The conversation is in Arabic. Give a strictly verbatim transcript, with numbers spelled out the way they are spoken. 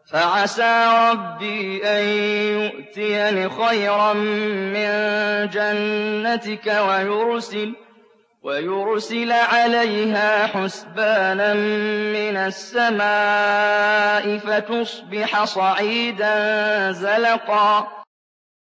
فعسى ربي أن يؤتيني خيرا من جنتك ويرسل, ويرسل عليها حسبانا من السماء فتصبح صعيدا زلقا